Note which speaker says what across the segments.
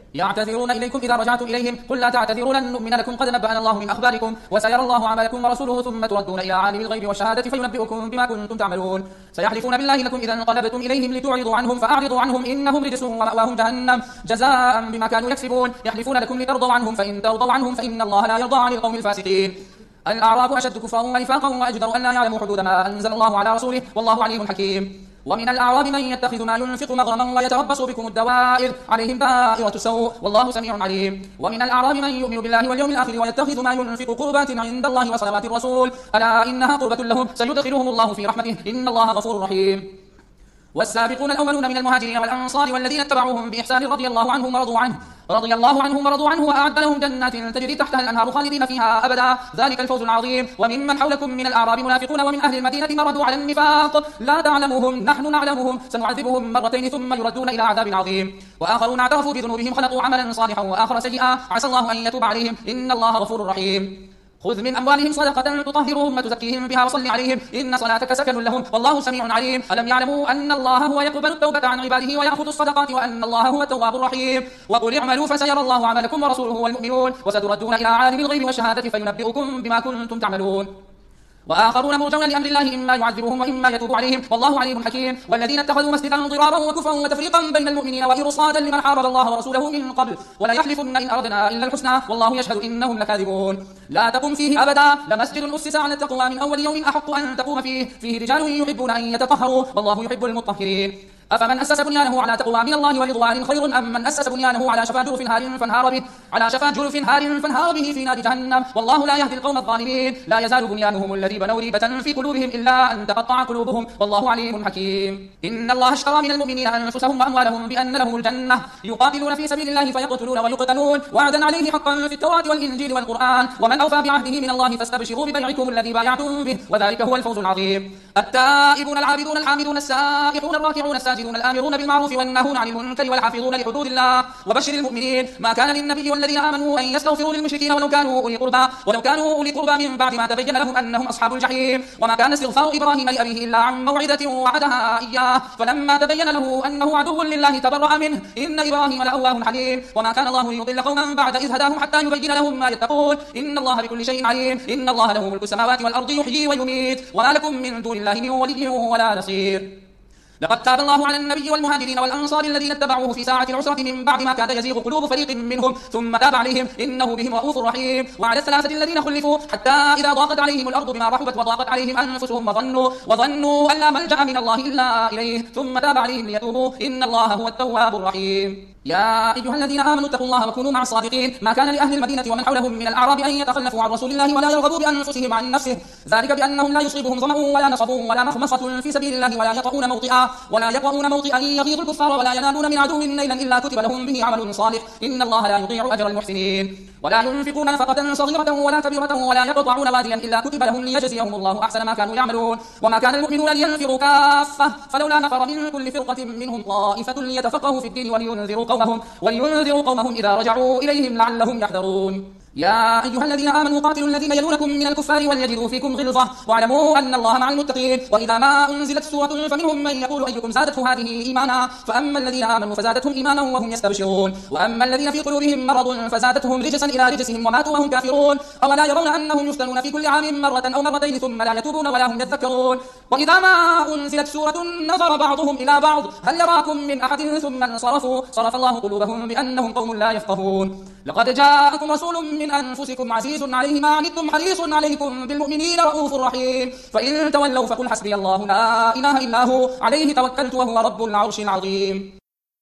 Speaker 1: يعتذرون إليكم إذا رجعتم إليهم قل لا تعتذروا لن نؤمن لكم قد نبأنا الله من أخباركم وسيرى الله عملكم ورسوله ثم تردون إلى عالم الغيب والشهادة فينبئكم بما كنتم تعملون سيحلفون بالله لكم إذا انقلبتم إليهم لتعرضوا عنهم فأعرضوا عنهم إنهم رجس ومأواهم جهنم جزاء بما كانوا يكسبون يحلفون لكم لترضوا عنهم فإن ترضوا عنهم فإن الله لا يرضى عن القوم الفاسقين الأعراب أشد كفرا ونفاقا وأجدر أن لا يعلموا حدود ما أنزل الله على رسوله والله عليم حكيم ومن الأعراب من يتخذ ما ينفق مغرما ويتربص بكم الدوائر عليهم دائرة السوء والله سميع عليم ومن الأعراب من يؤمن بالله واليوم الآخر ويتخذ ما ينفق قربات عند الله وصلوات الرسول ألا إنها قربة لهم سيدخلهم الله في رحمته إن الله غفور رحيم والسابقون الأولون من المهاجرين والأنصار والذين اتبعوهم بإحسان رضي الله عنهم ورضوا عنه وأعد لهم جنات تجري تحتها الأنهار خالدين فيها أبدا ذلك الفوز العظيم وممن حولكم من الأعراب منافقون ومن أهل المدينة مردوا على النفاق لا تعلمهم نحن نعلمهم سنعذبهم مرتين ثم يردون إلى عذاب عظيم وآخرون اعترفوا بذنوبهم خلقوا عملا صالحا وآخر سيئا عسى الله أن يتوب عليهم إن الله غفور رحيم خذ من أموالهم صدقة تطهرهم وتزكيهم بها وصل عليهم إن صلاتك سكن لهم والله سميع عليم ألم يعلموا أن الله هو يقبل التوبة عن عباده ويأخذ الصدقات وأن الله هو التواب الرحيم وقل اعملوا فسيرى الله عملكم ورسوله والمؤمنون وستردون إلى عالم الغيب والشهادة فينبئكم بما كنتم تعملون وآخرون مرجون لأمر الله إما يعذبهم وإما يتوب عليهم والله عليم حكيم والذين اتخذوا مسجدا ضرارا وكفرا وتفريقا بين المؤمنين وإرصادا لمن حارب الله ورسوله من قبل ولا يحلفن إن أردنا إلا الحسنى والله يشهد إنهم لكاذبون لا تقم فيه أبدا لمسجد أسس على التقوى من أول يوم أحق أن تقوم فيه رجال يحبون أن يتطهروا والله يحب المطهرين أفمن أسس بنيانه على تقوى من الله ورضوان خير أم من أسس بنيانه على شفا جرف هار فانهار به في نار جهنم والله لا يهدي القوم الظالمين لا يزال بنيانهم الذي بنوا ريبة في قلوبهم إلا أن تقطع قلوبهم والله عليم حكيم إن الله اشترى من المؤمنين أنفسهم وأموالهم بأن لهم الجنة يقاتلون في سبيل الله فيقتلون ويقتلون وعدا عليه حقا في التوراة والإنجيل والقرآن ومن أوفى بعهده من الله فاستبشروا ببيعكم الذي بايعتم به وذلك هو الفوز العظيم التائبون العابدون الحامدون السائحون الراكعون الساجدون الآمرون بالمعروف والناهون عن المنكر والحافظون لحدود الله وبشر المؤمنين ما كان للنبي والذين آمنوا أن يستغفروا للمشركين ولو كانوا أولي قربى من بعد ما تبين لهم أنهم أصحاب الجحيم وما كان استغفار إبراهيم لأبيه إلا عن موعدة وعدها إياه فلما تبين له أنه عدو لله تبرأ منه إن إبراهيم لأواه حليم وما كان الله ليضل قوما بعد إذ هداهم حتى يبين لهم ما يتقون إن الله بكل شيء عليم إن الله له ملك السماوات والأرض يحيي ويميت وما لكم من دون الله من ولي ولا نصير لقد تاب الله على النبي والمهاجرين والأنصار الذين اتبعوه في ساعة العسرة من بعد ما كاد يزيغ قلوب فريق منهم ثم تاب عليهم إنه بهم رؤوف رحيم وعلى الثلاثة الذين خلفوا حتى إذا ضاقت عليهم الأرض بما رحبت وضاقت عليهم أنفسهم وظنوا أن لا ملجأ من الله إلا إليه ثم تاب عليهم ليتوبوا إن الله هو التواب الرحيم يا أيها الذين آمنوا اتقوا الله وكونوا مع الصادقين ما كان لأهل المدينة ومن حولهم من الأعراب أن يتخلفوا عن رسول الله ولا يرغبوا بأنفسهم عن نفسه ذلك بأنهم لا يصيبهم ظمأ ولا نصب ولا مخمصة في سبيل الله ولا يطؤون موطئا يغيظ الكفار ولا ينالون من عدو نيلا إلا كتب لهم به عمل صالح إن الله لا يضيع أجر المحسنين ولا ينفقون نفقة صغيرة ولا كبيرة ولا يقطعون واديا إلا كتب لهم ليجزيهم الله أحسن ما كانوا يعملون وما كان المؤمنون لينفروا كافة فلولا نفر من كل فرقة منهم طائفة ليتفقهوا في الدين ولينذروا قومهم إذا رجعوا إليهم لعلهم يحذرون يا أيها الذين آمنوا قاتلوا الذين يلونكم من الكفار وليجدوا فيكم غلظة واعلموا أن الله مع المتقين وإذا ما أنزلت سورة فمنهم من يقول أيكم زادته هذه إيمانا فأما الذين آمنوا فزادتهم إيمانا وهم يستبشرون وأما الذين في قلوبهم مرض فزادتهم رجسا إلى رجسهم وماتوا وهم كافرون أولا يرون أنهم يفتنون في كل عام مرة أو مرتين ثم لا يتوبون ولا هم يذكرون وإذا ما أنزلت سورة نظر بعضهم إلى بعض هل يراكم من أحد ثم انصرفوا صرف الله قلوبهم بأنهم قوم لا يفقهون لقد جاءكم رسول من أنفسكم عزيز عليه ما عنتم حريص عليكم بالمؤمنين رؤوف رحيم فإن تولوا فقل حسبي الله لا إله إلا هو عليه توكلت وهو رب العرش العظيم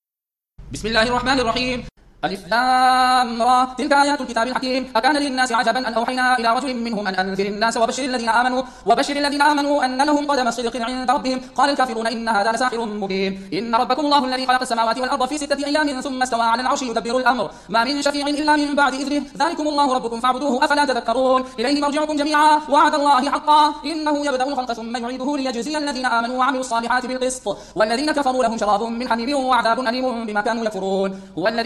Speaker 1: بسم الله الرحمن الرحيم ألف لام را تلك آيات الكتاب الحكيم أكان للناس عجبا أن أوحينا إلى رجل منهم أن أنذر الناس وبشر الذين آمنوا أن لهم قدم صدق عند ربهم قال الكافرون إن هذا لساحر مبين إن ربكم الله الذي خلق السماوات والأرض في 6 أيام ثم استوى على العرش يدبر الأمر ما من شفيع إلا من بعد إذنه ذلكم الله ربكم فاعبدوه أفلا تذكرون إليه مرجعكم جميعا وعد الله حقا إنه يبدأ الخلق ثم يعيده ليجزي الذين آمنوا وعملوا الصالحات بالقسط والذين كفروا لهم شراب من حميم وعذاب أليم بما كانوا يكفرون هو الذي جعل الشمس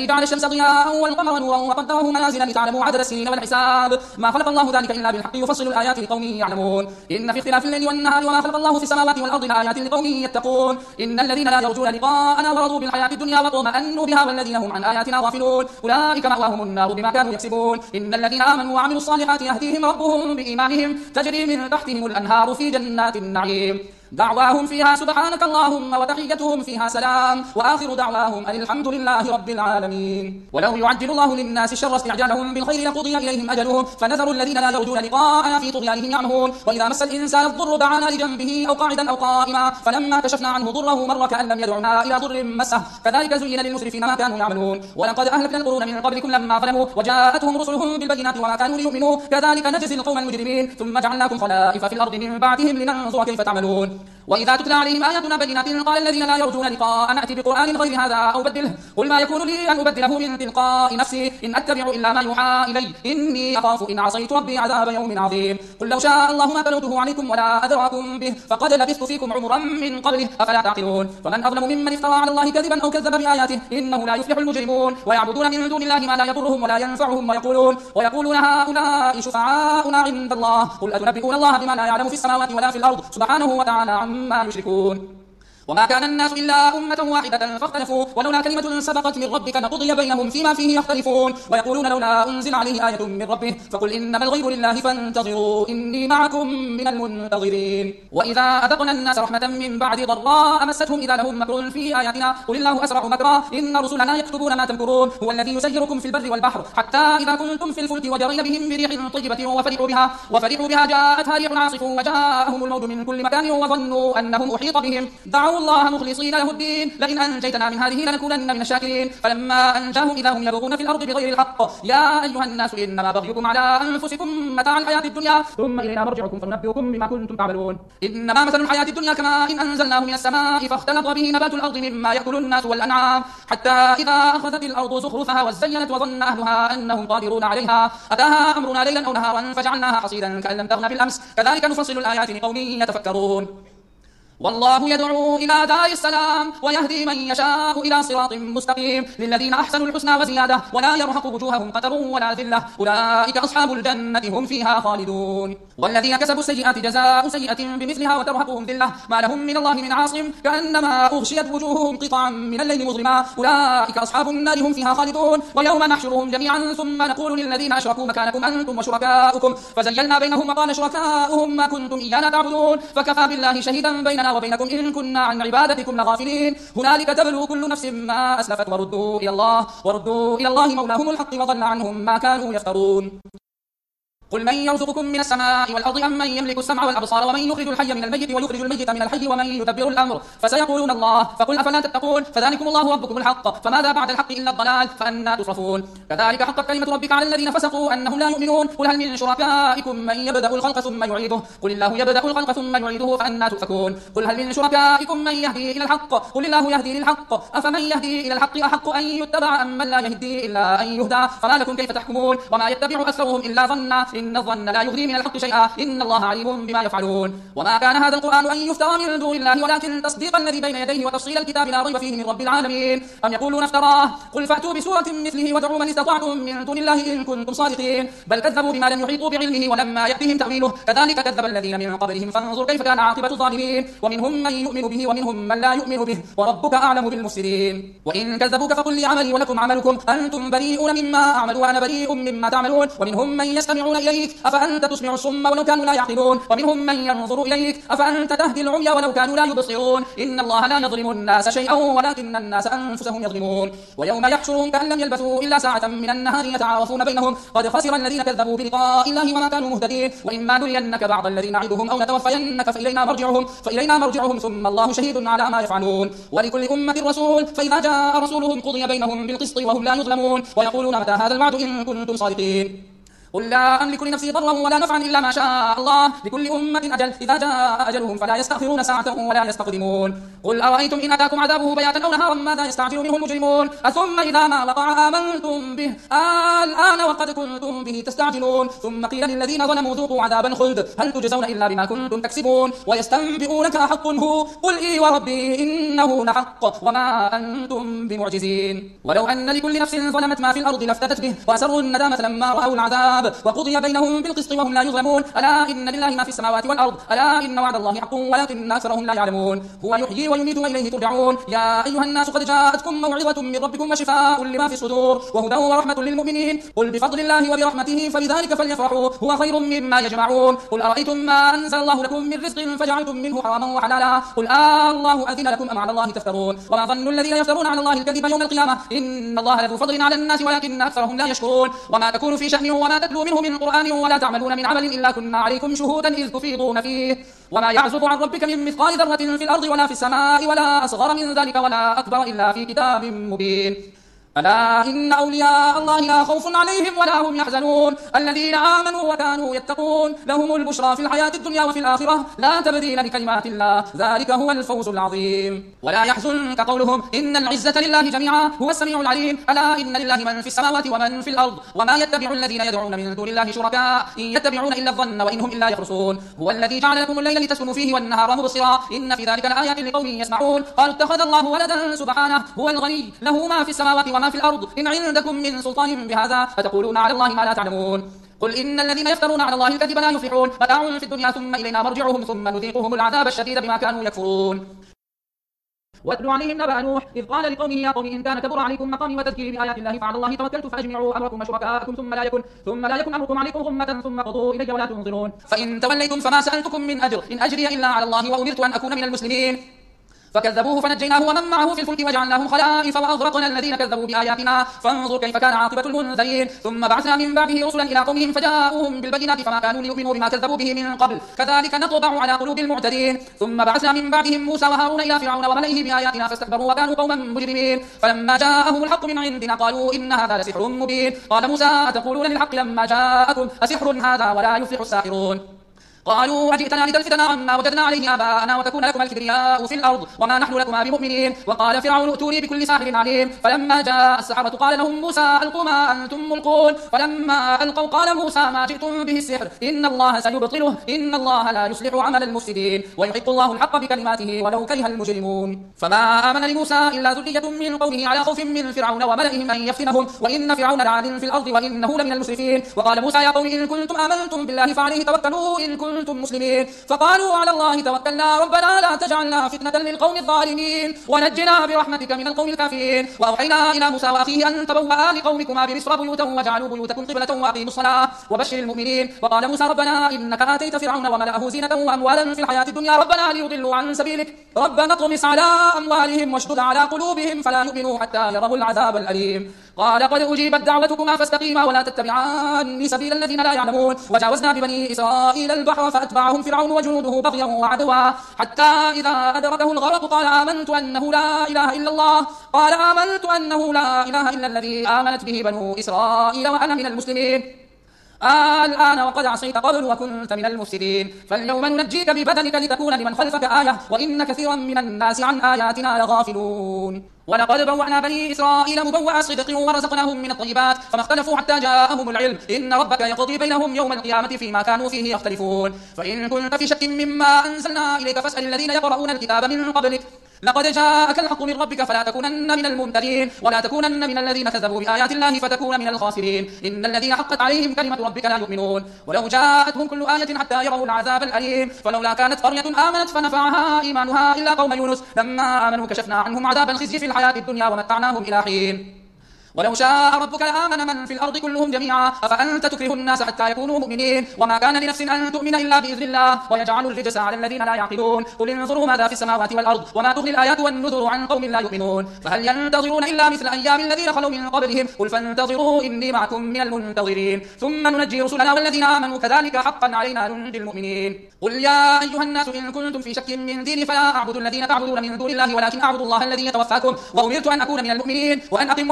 Speaker 1: الشمس ضياء والقمر نورا وقدره منازل لتعلموا عدد السنين والحساب ما خلق الله ذلك إلا بالحق يفصل الآيات لقوم يعلمون إن في اختلاف الليل والنهار وما خلق الله في السماوات والأرض لآيات لقوم يتقون إن الذين لا يرجون لقاءنا ورضوا بالحياة الدنيا واطمأنوا بها والذين هم عن آياتنا غافلون أولئك مأواهم النار بما كانوا يكسبون إن الذين آمنوا وعملوا الصالحات يهديهم ربهم بإيمانهم تجري من تحتهم الأنهار في جنات النعيم دعواهم فيها سبحانك اللهم وتحيتهم فيها سلام وآخر دعواهم أن الحمد لله رب العالمين ولو يعجل الله للناس شر استعجالهم بالخير لقضي إليهم أجلهم فنذر الذين لا يرجون لقاءنا في طغيانهم يعمهون وإذا مس الإنسان الضر دعانا لجنبه أو قاعدا أو قائما فلما كشفنا عنه ضره مر كأن لم يدعنا إلى ضر مسه كذلك زين للمسرفين ما كانوا يعملون ولقد أهلكنا القرون من قبلكم لما ظلموا وجاءتهم رسلهم بالبينات وما كانوا ليؤمنوا كذلك نجزي القوم المجرمين ثم جعلناكم خلائف في الأرض من بعدهم لننظر كيف تعملون وإذا تتلى عليهم آياتنا بينات قال الذين لا يرجون لقاءنا نأتي بقرآن غير هذا أو بدله قل ما يكون لي أن أبدله من تلقاء نفسي إن أتبع إلا ما يوحى إلي إني أخاف إن عصيت ربي عذاب يوم عظيم قل لو شاء الله ما تلوته عليكم ولا أدراكم به فقد لبثت فيكم عمرا من قبله أفلا تعقلون فمن أظلم ممن افترى على الله كذبا أو كذب بآياته إنه لا يفلح المجرمون ويعبدون من دون الله ما لا يضرهم ولا ينفعهم ويقولون هؤلاء شفعاؤنا عند الله قل أتنبئون الله بما لا يعلم في السماوات ولا في الأرض سبحانه وتعالى عما يشركون وما كان الناس إلا أمة واحدة فاختلفوا ولولا كلمة سبقت من ربك لقضي بينهم فيما فيه يختلفون ويقولون لولا أنزل عليه آية من ربه فقل إنما الغيب لله فانتظروا إني معكم من المنتظرين وإذا أذقنا الناس رحمة من بعد ضراء مستهم إذا لهم مكر في آياتنا قل الله أسرع مكرا إن رسلنا يكتبون ما تمكرون هو الذي يسيركم في البر والبحر حتى إذا كنتم في الفلك وجرين بهم بريح طيبة وفرحوا بها جاءتها ريح عاصف وجاءهم الموج من كل مكان وظنوا أنهم أحيط بهم دعوا الله مخلصين له الدين لئن أنجيتنا من هذه لنكونن من الشاكرين فلما أنجاهم إذا هم يبغون في الأرض بغير الحق يا أيها الناس إنما بغيكم على أنفسكم متاع الحياة الدنيا ثم إلينا مرجعكم فننبئكم بما كنتم تعملون إنما مثل الحياة الدنيا كما إن أنزلناه من السماء فاختلط به نبات الأرض مما يأكل الناس والأنعام حتى إذا أخذت الأرض زخرفها وزينت وظن أهلها أنهم قادرون عليها أتاها أمرنا ليلا أو نهارا فجعلناها حصيدا كأن لم تغن بالأمس كذلك نفصل الآيات لقوم يتفكرون والله يدعو إلى دار السلام ويهدي من يشاء إلى صراط مستقيم للذين أحسنوا الحسنى وزيادة ولا يرهق وجوههم قتر ولا ذلة أولئك أصحاب الجنة هم فيها خالدون والذين كسبوا السيئات جزاء سيئة بمثلها وترهقهم ذلة ما لهم من الله من عاصم كأنما أغشيت وجوههم قطعا من الليل مظلما أولئك أصحاب النار هم فيها خالدون ويوم نحشرهم جميعا ثم نقول للذين أشركوا مكانكم أنتم وشركاؤكم فزيلنا بينهم وقال شركاؤهم ما كنتم إيانا تعبدون فكفى بالله شهيدا بيننا وبينكم إن كنا عن عبادتكم لغافلين هنالك تبلو كل نفس ما أسلفت وردوا إلى الله مولاهم الحق وضل عنهم ما كانوا يفترون قل من يرزقكم من السماء والأرض أم من يملك السمع والأبصار ومن يخرج الحي من الميت ويخرج الميت من الحي ومن يدبر الأمر فسيقولون الله فقل أفلا تتقون فذلكم الله ربكم الحق فماذا بعد الحق إلا الضلال فأنى تصرفون كذلك حقت كلمة ربك على الذين فسقوا أنهم لا يؤمنون قل هل من شركائكم من يبدأ الخلق ثم يعيده قل الله يبدأ الخلق ثم يعيده فأنى تؤفكون قل هل من شركائكم من يهدي إلى الحق قل الله يهدي للحق أفمن يهدي إلى الحق أحق أن يتبع أم من لا يهدي إلا أن يهدى فما لكم كيف تحكمون وما يتبع أكثرهم إلا ظنا إن الظن لا يغني من الحق شيئا إن الله عليم بما يفعلون وما كان هذا القرآن أن يفترى من دون الله ولكن تصديق الذي بين يديه وتفصيل الكتاب لا ريب فيه من رب العالمين أم يقولون افتراه قل فأتوا بسورة مثله ودعوا من استطعتم من دون الله إن كنتم صادقين بل كذبوا بما لم يحيطوا بعلمه ولما يأتهم تأويله كذلك كذب الذين من قبلهم فانظر كيف كان عاقبة الظالمين ومنهم من يؤمن به ومنهم من لا يؤمن به وربك أعلم بالمفسدين وإن كذبوك فقل لي عملي ولكم عملكم أنتم بريئون مما أعمل وأنا بريء مما تعملون ومنهم من يستمعون إليك أفأنت تسمع الصم ولو كانوا لا يعقلون ومنهم من ينظر إليك أفأنت تهدي العمي ولو كانوا لا يبصرون إن الله لا يظلم الناس شيئا ولكن الناس أنفسهم يظلمون ويوم يحشرهم كأن لم يلبثوا إلا ساعة من النهار يتعارفون بينهم قد خسر الذين كذبوا بلقاء الله وما كانوا مهتدين وإما نرينك بعض الذي نعدهم أو نتوفينك فإلينا مرجعهم ثم الله شهيد على ما يفعلون ولكل أمة رسول فإذا جاء رسولهم قضي بينهم بالقسط وهم لا يظلمون ويقولون متى هذا الوعد إن كنتم صادقين قل لا أملك لنفسي ضرا ولا نفعا إلا ما شاء الله، لكل أمة أجل، إذا جاء أجلهم فلا يستأخرون ساعة ولا يستقدمون. قل أرأيتم إن أتاكم عذابه بياتا أو نهارا ماذا يستعجل منه المجرمون، أثم إذا ما وقع آمنتم به الآن وقد كنتم به تستعجلون. ثم قيل للذين ظلموا ذوقوا عذاب الخلد هل تجزون إلا بما كنتم تكسبون. ويستنبئونك حق هو، قل إي وربي إنه لحق وما أنتم بمعجزين. ولو أن لكل نفس ظلمت ما في الأرض لافتدت به وأسروا الندامة لما رأوا العذاب وقضي بينهم بالقسط وهم لا يظلمون. ألا إن لله ما في السماوات والأرض، ألا إن وعد الله حق ولكن أكثرهم لا يعلمون. هو يحيي ويميت وإليه ترجعون. يا أيها الناس قد جاءتكم موعظة من ربكم وشفاء لما في الصدور وهدى ورحمة للمؤمنين. قل بفضل الله وبرحمته فبذلك فليفرحوا هو خير مما يجمعون. قل أرأيتم ما أنزل الله لكم من رزق فجعلتم منه حراما وحلالا، قل الله أذن لكم أم على الله تفترون. وما ظن الذين يفترون على الله الكذب يوم القيامة، إن الله لذو فضل على الناس ولكن أكثرهم لا يشكرون. وما تكون في شأن وما تتلو منه من قرآن ولا تعملون من عمل إلا كنا عليكم شهودا إذ تفيضون فيه. وما يعزب عن ربك من مثقال ذرة في الأرض ولا في السماء ولا أصغر من ذلك ولا أكبر إلا في كتاب مبين. ألا إن أولياء الله لا خوف عليهم ولا هم يحزنون، الذين آمنوا وكانوا يتقون لهم البشرى في الحياة الدنيا وفي الآخرة لا تبديل لكلمات الله، ذلك هو الفوز العظيم. ولا يحزنك قولهم إن العزة لله جميعا هو السميع العليم. ألا إن لله من في السماوات ومن في الأرض وما يتبع الذين يدعون من دون الله شركاء إن يتبعون إلا الظن وإنهم إلا يخرصون. هو الذي جعل لكم الليل لتسكنوا فيه والنهار مبصرا إن في ذلك لآيات لقوم يسمعون. قالوا اتخذ الله ولدا سبحانه هو الغني له ما في السماوات وما في الأرض إن عندكم من سلطان بهذا فتقولون على الله ما لا تعلمون. قل إن الذين يفترون على الله الكذب لا يفلحون، متاع في الدنيا ثم إلينا مرجعهم ثم نذيقهم العذاب الشديد بما كانوا يكفرون. واتل عليهم نبأ نوح إذ قال لقومه يا قوم إن كان كبر عليكم مقامي وتذكيري بآيات الله فعلى الله توكلت فأجمعوا أمركم وشركاءكم ثم لا يكن أمركم عليكم غمة ثم قضوا إلي ولا تنظرون. فإن توليتم فما سألتكم من أجر إن أجري إلا على الله وأمرت أن أكون من المسلمين. فكذبوه فنجيناه ومن معه في الفلك وجعلناهم خلائف وأغرقنا الذين كذبوا بآياتنا فانظر كيف كان عاقبة المنذرين. ثم بعثنا من بعده رسلا إلى قومهم فجاءوهم بالبينات فما كانوا ليؤمنوا بما كذبوا به من قبل كذلك نطبع على قلوب المعتدين. ثم بعثنا من بعدهم موسى وهارون إلى فرعون وملئه بآياتنا فاستكبروا وكانوا قوما مجرمين. فلما جاءهم الحق من عندنا قالوا إن هذا لسحر مبين. قال موسى أتقولون للحق لما جاءكم أسحر هذا ولا يفلح الساحرون. قالوا أجئتنا لتلفتنا عما وجدنا عليه آباءنا وتكون لكما الكبرياء في الأرض وما نحن لكما بمؤمنين. وقال فرعون ائتوني بكل ساحر عليم. فلما جاء السحرة قال لهم موسى ألقوا ما أنتم ملقون. فلما ألقوا قال موسى ما جئتم به السحر إن الله سيبطله إن الله لا يصلح عمل المفسدين ويحق الله الحق بكلماته ولو كره المجرمون. فما آمن لموسى إلا ذرية من قومه على خوف من فرعون وملئهم أن يفتنهم وإن فرعون لعال في الأرض وإنه لمن المسرفين. وقال موسى يا قوم إن كنتم آمنتم بالله فعليه توكلوا إن كنتم مسلمين. فقالوا على الله توكلنا ربنا لا تجعلنا فتنة للقوم الظالمين ونجنا برحمتك من القوم الكافرين. وأوحينا إلى موسى وأخيه أن تبوأ لقومكما بمصر بيوتا وجعلوا بيوتكم قبلة وأقيموا الصلاة وبشر المؤمنين. وقال موسى ربنا إنك آتيت فرعون وملأه زينة وأموالا في الحياة الدنيا ربنا ليضلوا عن سبيلك ربنا اطمس على أموالهم واشدد على قلوبهم فلا يؤمنوا حتى يروا العذاب الأليم. قال قد أجيبت دعوتكما فاستقيما ولا تتبعان سبيل الذين لا يعلمون. وجاوزنا ببني إسرائيل البحر فأتبعهم فرعون وجنوده بغيا وعدوا حتى إذا أدركه الغرق قال آمنت أنه لا إله إلا الله الذي آمنت به بنو إسرائيل وأنا من المسلمين. الآن وقد عصيت قبل وكنت من المفسدين فاليوم ننجيك ببدنك لتكون لمن خلفك آية وإن كثيرا من الناس عن آياتنا لغافلون. ولقد بوأنا بني إسرائيل مبوأ صدق ورزقناهم من الطيبات فما اختلفوا حتى جاءهم العلم إن ربك يقضي بينهم يوم القيامة فيما كانوا فيه يختلفون. فإن كنت في شك مما أنزلنا إليك فاسأل الذين يقرؤون الكتاب من قبلك لقد جاءك الحق من ربك فلا تكونن من الممترين ولا تكونن من الذين كذبوا بآيات الله فتكون من الخاسرين. إن الذين حقت عليهم كلمة ربك لا يؤمنون ولو جاءتهم كل آية حتى يروا العذاب الأليم. فلولا كانت قرية آمنت فنفعها إيمانها إلا قوم يونس لما آمنوا كشفنا عنهم عذاب الخزي في الحياة الدنيا ومتعناهم إلى حين. ولو شاء ربك لآمن من في الأرض كلهم جميعا أفأنت تكره الناس حتى يكونوا مؤمنين وما كان لنفس أن تؤمن إلا بإذن الله ويجعل الرجس على الذين لا يعقلون. قل انظروا ماذا في السماوات والأرض وما تغني الآيات والنذر عن قوم لا يؤمنون فهل ينتظرون إلا مثل أيام الذين خلوا من قبلهم قل فانتظروا إني معكم من المنتظرين ثم ننجي رسلنا والذين آمنوا كذلك حقا علينا ننجي المؤمنين. قل يا أيها الناس إن كنتم في شك من ديني فلا أعبد الذين تعبدون من دون الله ولكن أعبد الله الذي يتوفاكم وأمرت أن أكون من المؤمنين وأن أقم وجهك للدين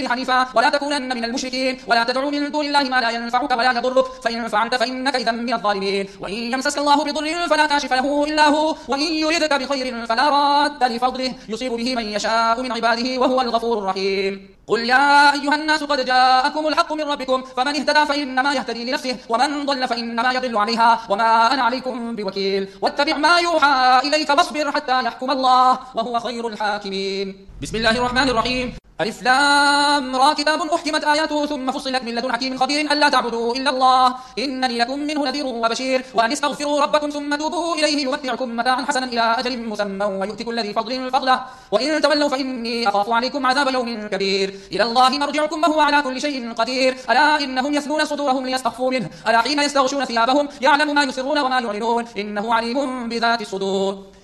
Speaker 1: حنيفا ولا تكونن من المشركين ولا تدع من دون الله ما لا ينفعك ولا يضرك فإن فعلت فإنك إذا من الظالمين وإن يمسسك الله بضر فلا كاشف له إلا هو وإن يردك بخير فلا راد لفضله يصيب به من يشاء من عباده وهو الغفور الرحيم قل يا أيها الناس قد جاءكم الحق من ربكم فمن اهتدى فإنما يهتدي لنفسه ومن ضل فإنما يضل عليها وما أنا عليكم بوكيل واتبع ما يوحى إليك واصبر حتى يحكم الله وهو خير الحاكمين بسم الله الرحمن الرحيم ألف لام را كتاب أحكمت آياته ثم فصلت من لدن حكيم خبير ألا تعبدوا إلا الله إنني لكم منه نذير وبشير وأن استغفروا ربكم ثم توبوا إليه يمتعكم متاعا حسنا إلى أجل مسمى ويؤتي كل ذي فضل فضله وإن تولوا فإني أخاف عليكم عذاب يوم كبير إلى الله مرجعكم وهو على كل شيء قدير ألا إنهم يثنون صدورهم ليستخفوا منه ألا حين يستغشون ثيابهم يعلم ما يسرون وما يعلنون إنه عليم بذات الصدور